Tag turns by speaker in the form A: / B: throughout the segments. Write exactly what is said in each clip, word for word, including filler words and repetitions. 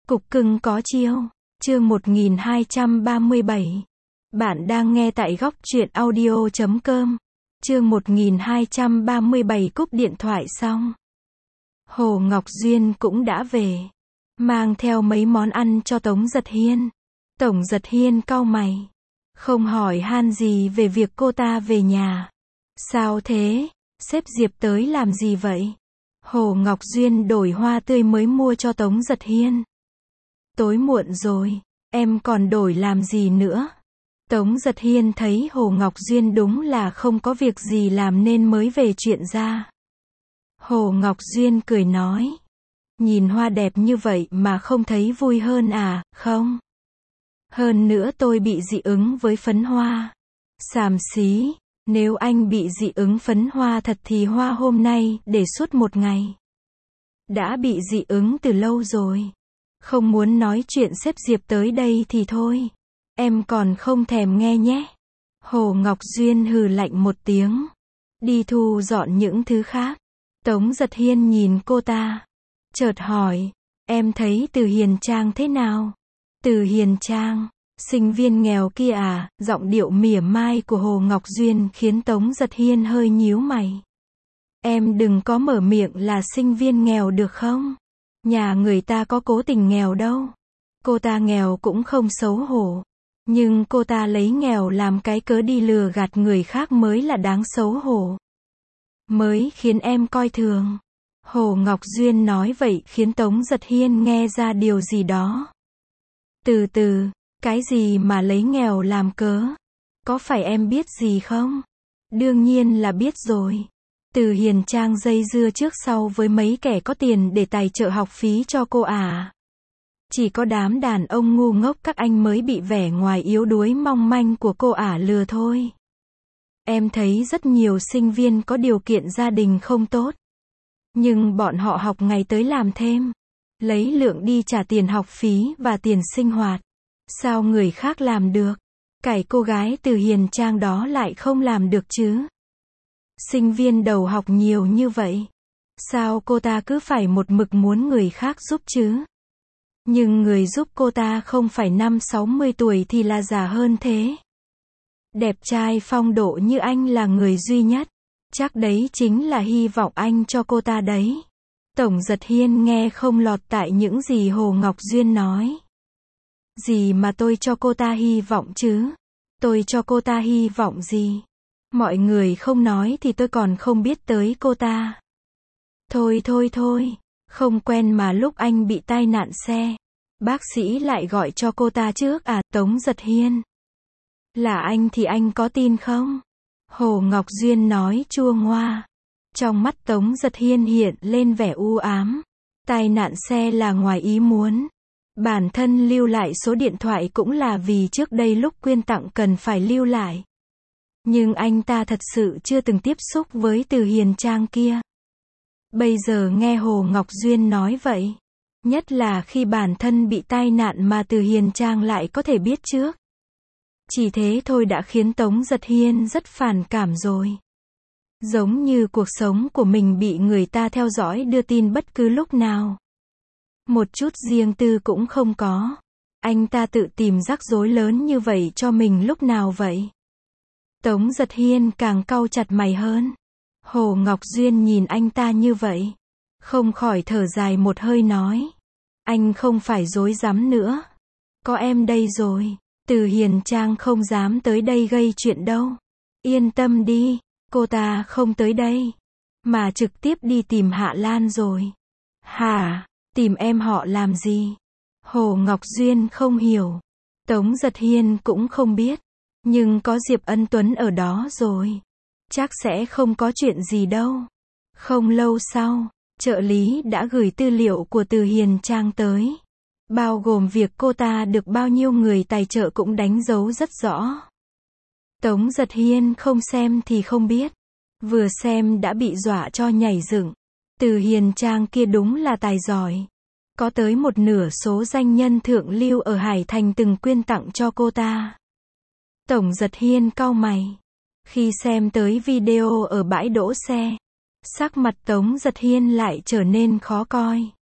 A: Cục cưng có chiêu. Chương một nghìn hai trăm ba mươi bảy. Bạn đang nghe tại góc truyện audio chấm com. Chương một nghìn hai trăm ba mươi bảy cúp điện thoại xong. Hồ Ngọc Duyên cũng đã về. Mang theo mấy món ăn cho Tống Giật Hiên. Tống Giật Hiên cau mày. Không hỏi han gì về việc cô ta về nhà. Sao thế? Sếp Diệp tới làm gì vậy? Hồ Ngọc Duyên đổi hoa tươi mới mua cho Tống Giật Hiên. Tối muộn rồi, em còn đổi làm gì nữa? Tống Giật Hiên thấy Hồ Ngọc Duyên đúng là không có việc gì làm nên mới về chuyện ra. Hồ Ngọc Duyên cười nói. Nhìn hoa đẹp như vậy mà không thấy vui hơn à, không? Hơn nữa tôi bị dị ứng với phấn hoa. Xàm xí, nếu anh bị dị ứng phấn hoa thật thì hoa hôm nay để suốt một ngày. Đã bị dị ứng từ lâu rồi. Không muốn nói chuyện sếp Diệp tới đây thì thôi. Em còn không thèm nghe nhé. Hồ Ngọc Duyên hừ lạnh một tiếng. Đi thu dọn những thứ khác. Tống Giật Hiên nhìn cô ta. Chợt hỏi. Em thấy Từ Hiền Trang thế nào? Từ Hiền Trang, sinh viên nghèo kia à? Giọng điệu mỉa mai của Hồ Ngọc Duyên khiến Tống Giật Hiên hơi nhíu mày. Em đừng có mở miệng là sinh viên nghèo được không? Nhà người ta có cố tình nghèo đâu. Cô ta nghèo cũng không xấu hổ. Nhưng cô ta lấy nghèo làm cái cớ đi lừa gạt người khác mới là đáng xấu hổ. Mới khiến em coi thường. Hồ Ngọc Duyên nói vậy khiến Tống Giật Hiên nghe ra điều gì đó. Từ từ, cái gì mà lấy nghèo làm cớ? Có phải em biết gì không? Đương nhiên là biết rồi. Từ Hiền Trang dây dưa trước sau với mấy kẻ có tiền để tài trợ học phí cho cô à. Chỉ có đám đàn ông ngu ngốc các anh mới bị vẻ ngoài yếu đuối mong manh của cô ả lừa thôi. Em thấy rất nhiều sinh viên có điều kiện gia đình không tốt. Nhưng bọn họ học ngày tới làm thêm. Lấy lượng đi trả tiền học phí và tiền sinh hoạt. Sao người khác làm được? Cái cô gái Từ Hiền Trang đó lại không làm được chứ? Sinh viên đầu học nhiều như vậy. Sao cô ta cứ phải một mực muốn người khác giúp chứ? Nhưng người giúp cô ta không phải năm sáu mươi tuổi thì là già hơn thế. Đẹp trai phong độ như anh là người duy nhất. Chắc đấy chính là hy vọng anh cho cô ta đấy. Tống Giật Hiên nghe không lọt tại những gì Hồ Ngọc Duyên nói. Gì mà tôi cho cô ta hy vọng chứ? Tôi cho cô ta hy vọng gì? Mọi người không nói thì tôi còn không biết tới cô ta. Thôi thôi thôi, không quen mà lúc anh bị tai nạn xe. Bác sĩ lại gọi cho cô ta trước à? Tống Giật Hiên. Là anh thì anh có tin không? Hồ Ngọc Duyên nói chua ngoa. Trong mắt Tống Giật Hiên hiện lên vẻ u ám. Tai nạn xe là ngoài ý muốn. Bản thân lưu lại số điện thoại cũng là vì trước đây lúc quyên tặng cần phải lưu lại. Nhưng anh ta thật sự chưa từng tiếp xúc với Từ Hiền Trang kia. Bây giờ nghe Hồ Ngọc Duyên nói vậy. Nhất là khi bản thân bị tai nạn mà Từ Hiền Trang lại có thể biết trước. Chỉ thế thôi đã khiến Tống Giật Hiên rất phản cảm rồi. Giống như cuộc sống của mình bị người ta theo dõi đưa tin bất cứ lúc nào. Một chút riêng tư cũng không có. Anh ta tự tìm rắc rối lớn như vậy cho mình lúc nào vậy? Tống Giật Hiên càng cau chặt mày hơn. Hồ Ngọc Duyên nhìn anh ta như vậy. Không khỏi thở dài một hơi nói. Anh không phải dối dám nữa. Có em đây rồi. Từ Hiền Trang không dám tới đây gây chuyện đâu. Yên tâm đi. Cô ta không tới đây. Mà trực tiếp đi tìm Hạ Lan rồi. Hả? Tìm em họ làm gì? Hồ Ngọc Duyên không hiểu. Tống Giật Hiên cũng không biết. Nhưng có Diệp Ân Tuấn ở đó rồi. Chắc sẽ không có chuyện gì đâu. Không lâu sau, trợ lý đã gửi tư liệu của Từ Hiền Trang tới. Bao gồm việc cô ta được bao nhiêu người tài trợ cũng đánh dấu rất rõ. Tống Giật Hiên không xem thì không biết. Vừa xem đã bị dọa cho nhảy dựng. Từ Hiền Trang kia đúng là tài giỏi. Có tới một nửa số danh nhân thượng lưu ở Hải Thành từng quyên tặng cho cô ta. Tống Giật Hiên cau mày. Khi xem tới video ở bãi đỗ xe, sắc mặt Tống Giật Hiên lại trở nên khó coi.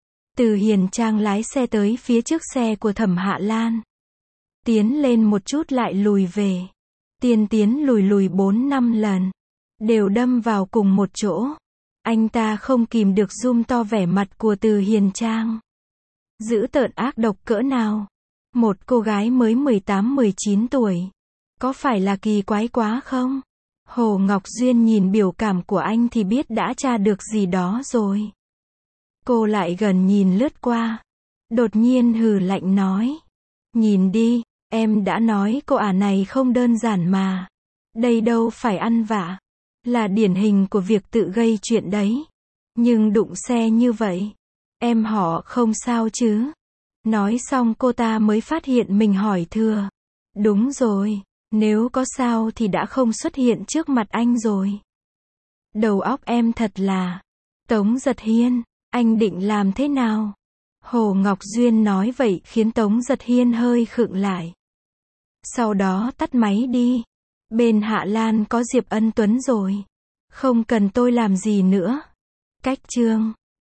A: Từ Hiền Trang lái xe tới phía trước xe của Thẩm Hạ Lan. Tiến lên một chút lại lùi về. Tiên tiến lùi lùi bốn năm lần. Đều đâm vào cùng một chỗ. Anh ta không kìm được zoom to vẻ mặt của Từ Hiền Trang. Dữ tợn ác độc cỡ nào. Một cô gái mới mười tám mười chín tuổi. Có phải là kỳ quái quá không? Hồ Ngọc Duyên nhìn biểu cảm của anh thì biết đã tra được gì đó rồi. Cô lại gần nhìn lướt qua. Đột nhiên hừ lạnh nói. Nhìn đi, em đã nói cô ả này không đơn giản mà. Đây đâu phải ăn vạ. Là điển hình của việc tự gây chuyện đấy. Nhưng đụng xe như vậy. Em họ không sao chứ? Nói xong cô ta mới phát hiện mình hỏi thừa. Đúng rồi, nếu có sao thì đã không xuất hiện trước mặt anh rồi. Đầu óc em thật là. Tống Giật Hiên, anh định làm thế nào? Hồ Ngọc Duyên nói vậy khiến Tống Giật Hiên hơi khựng lại. Sau đó tắt máy đi. Bên Hạ Lan có Diệp Ân Tuấn rồi. Không cần tôi làm gì nữa. Cách chương